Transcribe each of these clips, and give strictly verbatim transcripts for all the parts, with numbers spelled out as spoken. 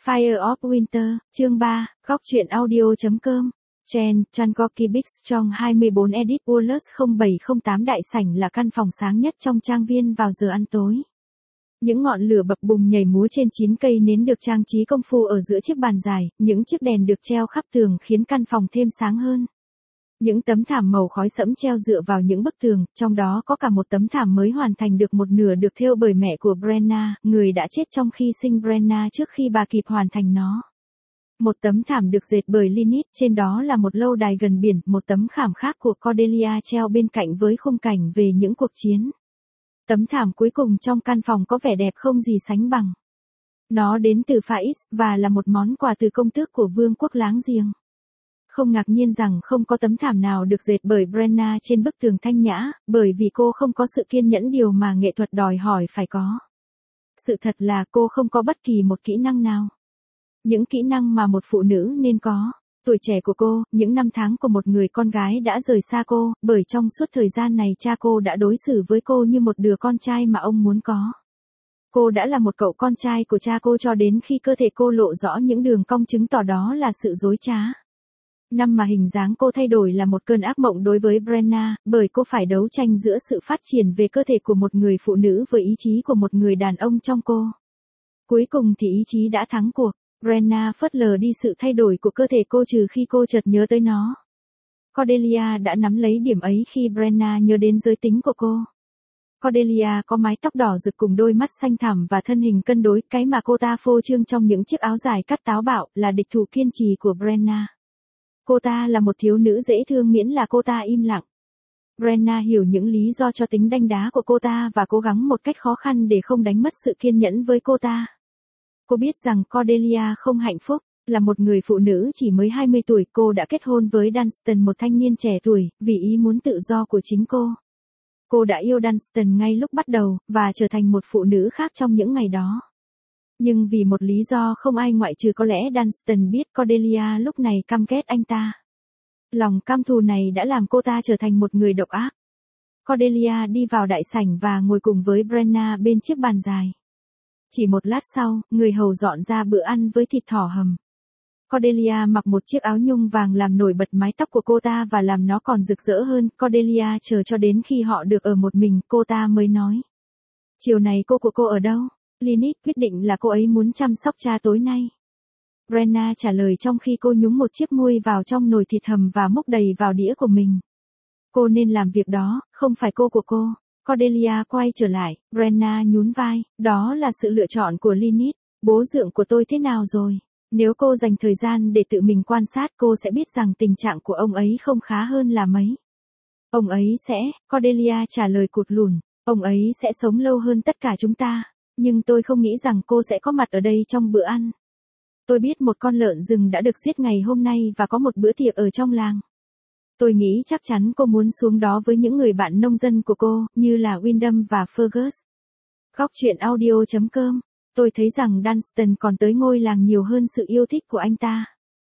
Fire of Winter, chương ba, góc truyện audio.com. Chen, Changoki Bix trong hai mươi bốn Edit Wallace không bảy không tám đại sảnh là căn phòng sáng nhất trong trang viên vào giờ ăn tối. Những ngọn lửa bập bùng nhảy múa trên chín cây nến được trang trí công phu ở giữa chiếc bàn dài, những chiếc đèn được treo khắp tường khiến căn phòng thêm sáng hơn. Những tấm thảm màu khói sẫm treo dựa vào những bức tường, trong đó có cả một tấm thảm mới hoàn thành được một nửa được thêu bởi mẹ của Brenna, người đã chết trong khi sinh Brenna trước khi bà kịp hoàn thành nó. Một tấm thảm được dệt bởi Lynette, trên đó là một lâu đài gần biển, một tấm khảm khác của Cordelia treo bên cạnh với khung cảnh về những cuộc chiến. Tấm thảm cuối cùng trong căn phòng có vẻ đẹp không gì sánh bằng. Nó đến từ Faiz, và là một món quà từ công tước của vương quốc láng giềng. Không ngạc nhiên rằng không có tấm thảm nào được dệt bởi Brenna trên bức tường thanh nhã, bởi vì cô không có sự kiên nhẫn, điều mà nghệ thuật đòi hỏi phải có. Sự thật là cô không có bất kỳ một kỹ năng nào. Những kỹ năng mà một phụ nữ nên có. Tuổi trẻ của cô, những năm tháng của một người con gái đã rời xa cô, bởi trong suốt thời gian này cha cô đã đối xử với cô như một đứa con trai mà ông muốn có. Cô đã là một cậu con trai của cha cô cho đến khi cơ thể cô lộ rõ những đường cong chứng tỏ đó là sự dối trá. Năm mà hình dáng cô thay đổi là một cơn ác mộng đối với Brenna, bởi cô phải đấu tranh giữa sự phát triển về cơ thể của một người phụ nữ với ý chí của một người đàn ông trong cô. Cuối cùng thì ý chí đã thắng cuộc. Brenna phớt lờ đi sự thay đổi của cơ thể cô trừ khi cô chợt nhớ tới nó. Cordelia đã nắm lấy điểm ấy khi Brenna nhớ đến giới tính của cô. Cordelia có mái tóc đỏ rực cùng đôi mắt xanh thẳm và thân hình cân đối, cái mà cô ta phô trương trong những chiếc áo dài cắt táo bạo, là địch thủ kiên trì của Brenna. Cô ta là một thiếu nữ dễ thương miễn là cô ta im lặng. Brenna hiểu những lý do cho tính đanh đá của cô ta và cố gắng một cách khó khăn để không đánh mất sự kiên nhẫn với cô ta. Cô biết rằng Cordelia không hạnh phúc, là một người phụ nữ chỉ mới hai mươi tuổi, cô đã kết hôn với Dunstan, một thanh niên trẻ tuổi, vì ý muốn tự do của chính cô. Cô đã yêu Dunstan ngay lúc bắt đầu, và trở thành một phụ nữ khác trong những ngày đó. Nhưng vì một lý do không ai ngoại trừ có lẽ Dunstan biết, Cordelia lúc này căm ghét anh ta. Lòng căm thù này đã làm cô ta trở thành một người độc ác. Cordelia đi vào đại sảnh và ngồi cùng với Brenna bên chiếc bàn dài. Chỉ một lát sau, người hầu dọn ra bữa ăn với thịt thỏ hầm. Cordelia mặc một chiếc áo nhung vàng làm nổi bật mái tóc của cô ta và làm nó còn rực rỡ hơn. Cordelia chờ cho đến khi họ được ở một mình, cô ta mới nói. Chiều này cô của cô ở đâu? Lynette quyết định là cô ấy muốn chăm sóc cha tối nay. Brenna trả lời trong khi cô nhúng một chiếc muôi vào trong nồi thịt hầm và múc đầy vào đĩa của mình. Cô nên làm việc đó, không phải cô của cô. Cordelia quay trở lại, Brenna nhún vai, đó là sự lựa chọn của Lynette. Bố dượng của tôi thế nào rồi? Nếu cô dành thời gian để tự mình quan sát, cô sẽ biết rằng tình trạng của ông ấy không khá hơn là mấy. Ông ấy sẽ, Cordelia trả lời cụt lùn, ông ấy sẽ sống lâu hơn tất cả chúng ta, nhưng tôi không nghĩ rằng cô sẽ có mặt ở đây trong bữa ăn. Tôi biết một con lợn rừng đã được giết ngày hôm nay và có một bữa tiệc ở trong làng. Tôi nghĩ chắc chắn cô muốn xuống đó với những người bạn nông dân của cô, như là Wyndham và Fergus. Góc truyện audio.com. Tôi thấy rằng Dunstan còn tới ngôi làng nhiều hơn sự yêu thích của anh ta.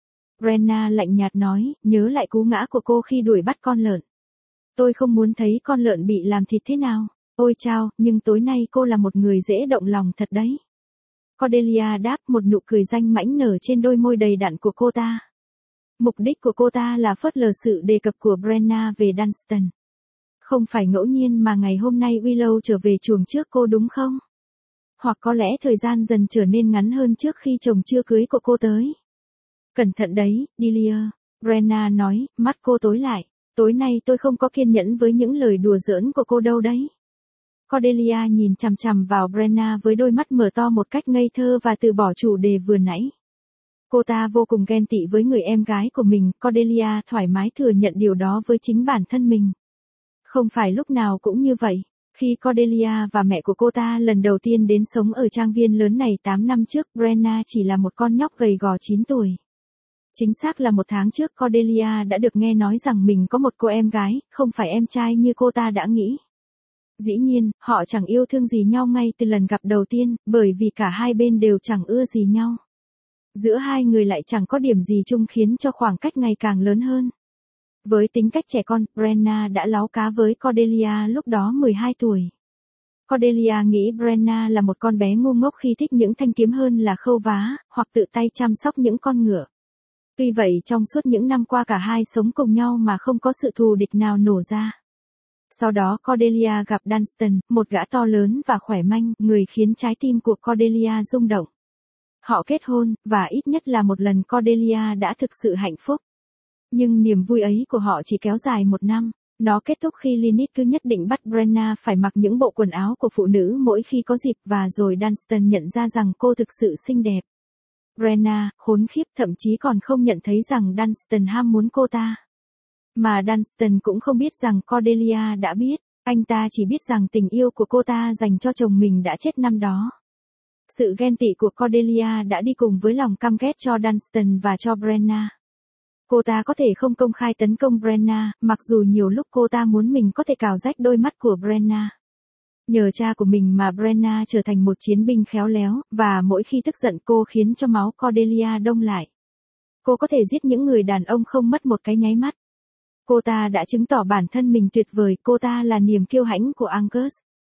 Brenna lạnh nhạt nói, nhớ lại cú ngã của cô khi đuổi bắt con lợn. Tôi không muốn thấy con lợn bị làm thịt thế nào. Ôi chao, nhưng tối nay cô là một người dễ động lòng thật đấy. Cordelia đáp, một nụ cười danh mãnh nở trên đôi môi đầy đặn của cô ta. Mục đích của cô ta là phớt lờ sự đề cập của Brenna về Dunstan. Không phải ngẫu nhiên mà ngày hôm nay Willow trở về chuồng trước cô đúng không? Hoặc có lẽ thời gian dần trở nên ngắn hơn trước khi chồng chưa cưới của cô tới. Cẩn thận đấy, Delia, Brenna nói, mắt cô tối lại. Tối nay tôi không có kiên nhẫn với những lời đùa giỡn của cô đâu đấy. Cordelia nhìn chằm chằm vào Brenna với đôi mắt mở to một cách ngây thơ và từ bỏ chủ đề vừa nãy. Cô ta vô cùng ghen tị với người em gái của mình, Cordelia thoải mái thừa nhận điều đó với chính bản thân mình. Không phải lúc nào cũng như vậy. Khi Cordelia và mẹ của cô ta lần đầu tiên đến sống ở trang viên lớn này tám năm trước, Brenna chỉ là một con nhóc gầy gò chín tuổi. Chính xác là một tháng trước Cordelia đã được nghe nói rằng mình có một cô em gái, không phải em trai như cô ta đã nghĩ. Dĩ nhiên, họ chẳng yêu thương gì nhau ngay từ lần gặp đầu tiên, bởi vì cả hai bên đều chẳng ưa gì nhau. Giữa hai người lại chẳng có điểm gì chung khiến cho khoảng cách ngày càng lớn hơn. Với tính cách trẻ con, Brenna đã láu cá với Cordelia lúc đó mười hai tuổi. Cordelia nghĩ Brenna là một con bé ngu ngốc khi thích những thanh kiếm hơn là khâu vá, hoặc tự tay chăm sóc những con ngựa. Tuy vậy trong suốt những năm qua cả hai sống cùng nhau mà không có sự thù địch nào nổ ra. Sau đó Cordelia gặp Dunstan, một gã to lớn và khỏe mạnh, người khiến trái tim của Cordelia rung động. Họ kết hôn, và ít nhất là một lần Cordelia đã thực sự hạnh phúc. Nhưng niềm vui ấy của họ chỉ kéo dài một năm. Nó kết thúc khi Lynette cứ nhất định bắt Brenna phải mặc những bộ quần áo của phụ nữ mỗi khi có dịp, và rồi Dunstan nhận ra rằng cô thực sự xinh đẹp. Brenna, khốn khiếp, thậm chí còn không nhận thấy rằng Dunstan ham muốn cô ta. Mà Dunstan cũng không biết rằng Cordelia đã biết, anh ta chỉ biết rằng tình yêu của cô ta dành cho chồng mình đã chết năm đó. Sự ghen tị của Cordelia đã đi cùng với lòng căm ghét cho Dunstan và cho Brenna. Cô ta có thể không công khai tấn công Brenna, mặc dù nhiều lúc cô ta muốn mình có thể cào rách đôi mắt của Brenna. Nhờ cha của mình mà Brenna trở thành một chiến binh khéo léo, và mỗi khi tức giận cô khiến cho máu Cordelia đông lại. Cô có thể giết những người đàn ông không mất một cái nháy mắt. Cô ta đã chứng tỏ bản thân mình tuyệt vời, cô ta là niềm kiêu hãnh của Angus.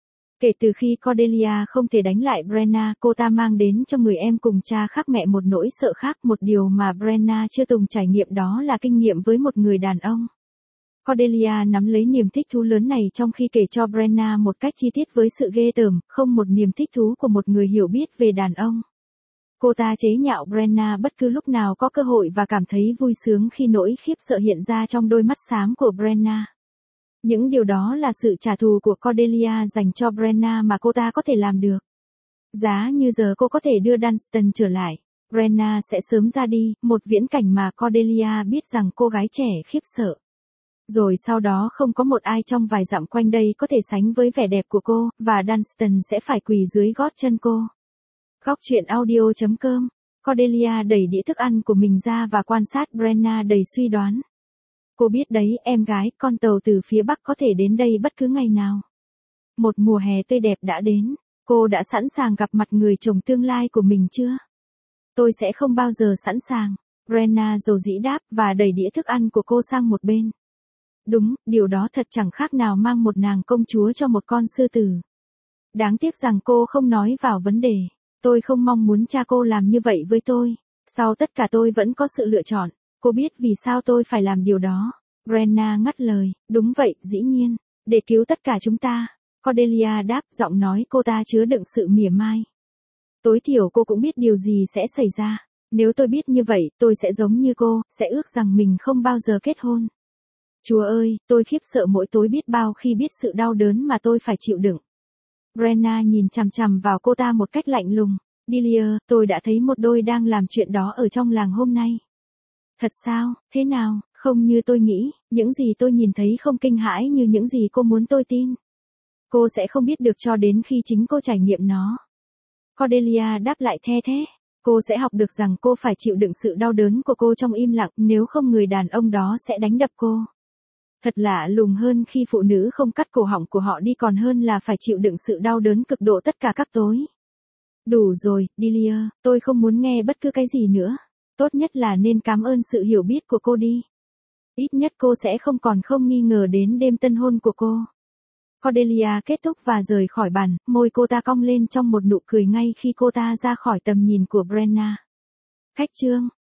Kể từ khi Cordelia không thể đánh lại Brenna, cô ta mang đến cho người em cùng cha khác mẹ một nỗi sợ khác, một điều mà Brenna chưa từng trải nghiệm, đó là kinh nghiệm với một người đàn ông. Cordelia nắm lấy niềm thích thú lớn này trong khi kể cho Brenna một cách chi tiết với sự ghê tởm, không một niềm thích thú của một người hiểu biết về đàn ông. Cô ta chế nhạo Brenna bất cứ lúc nào có cơ hội và cảm thấy vui sướng khi nỗi khiếp sợ hiện ra trong đôi mắt xám của Brenna. Những điều đó là sự trả thù của Cordelia dành cho Brenna mà cô ta có thể làm được. Giá như giờ cô có thể đưa Dunstan trở lại, Brenna sẽ sớm ra đi, một viễn cảnh mà Cordelia biết rằng cô gái trẻ khiếp sợ. Rồi sau đó không có một ai trong vài dặm quanh đây có thể sánh với vẻ đẹp của cô, và Dunstan sẽ phải quỳ dưới gót chân cô. Góc truyện audio chấm com. Cordelia đẩy đĩa thức ăn của mình ra và quan sát Brenna đầy suy đoán. Cô biết đấy, em gái, con tàu từ phía Bắc có thể đến đây bất cứ ngày nào. Một mùa hè tươi đẹp đã đến. Cô đã sẵn sàng gặp mặt người chồng tương lai của mình chưa? Tôi sẽ không bao giờ sẵn sàng. Brenna dầu dĩ đáp và đẩy đĩa thức ăn của cô sang một bên. Đúng, điều đó thật chẳng khác nào mang một nàng công chúa cho một con sư tử. Đáng tiếc rằng cô không nói vào vấn đề. Tôi không mong muốn cha cô làm như vậy với tôi. Sau tất cả tôi vẫn có sự lựa chọn. Cô biết vì sao tôi phải làm điều đó. Brenna ngắt lời, đúng vậy, dĩ nhiên. Để cứu tất cả chúng ta. Cordelia đáp, giọng nói cô ta chứa đựng sự mỉa mai. Tối thiểu cô cũng biết điều gì sẽ xảy ra. Nếu tôi biết như vậy, tôi sẽ giống như cô, sẽ ước rằng mình không bao giờ kết hôn. Chúa ơi, tôi khiếp sợ mỗi tối biết bao khi biết sự đau đớn mà tôi phải chịu đựng. Brenna nhìn chằm chằm vào cô ta một cách lạnh lùng. Delia, tôi đã thấy một đôi đang làm chuyện đó ở trong làng hôm nay. Thật sao, thế nào, không như tôi nghĩ, những gì tôi nhìn thấy không kinh hãi như những gì cô muốn tôi tin. Cô sẽ không biết được cho đến khi chính cô trải nghiệm nó. Cordelia đáp lại the thé. Cô sẽ học được rằng cô phải chịu đựng sự đau đớn của cô trong im lặng, nếu không người đàn ông đó sẽ đánh đập cô. Thật lạ lùng hơn khi phụ nữ không cắt cổ họng của họ đi còn hơn là phải chịu đựng sự đau đớn cực độ tất cả các tối. Đủ rồi, Delia, tôi không muốn nghe bất cứ cái gì nữa. Tốt nhất là nên cảm ơn sự hiểu biết của cô đi. Ít nhất cô sẽ không còn không nghi ngờ đến đêm tân hôn của cô. Cordelia kết thúc và rời khỏi bàn, môi cô ta cong lên trong một nụ cười ngay khi cô ta ra khỏi tầm nhìn của Brenna. Khách trương.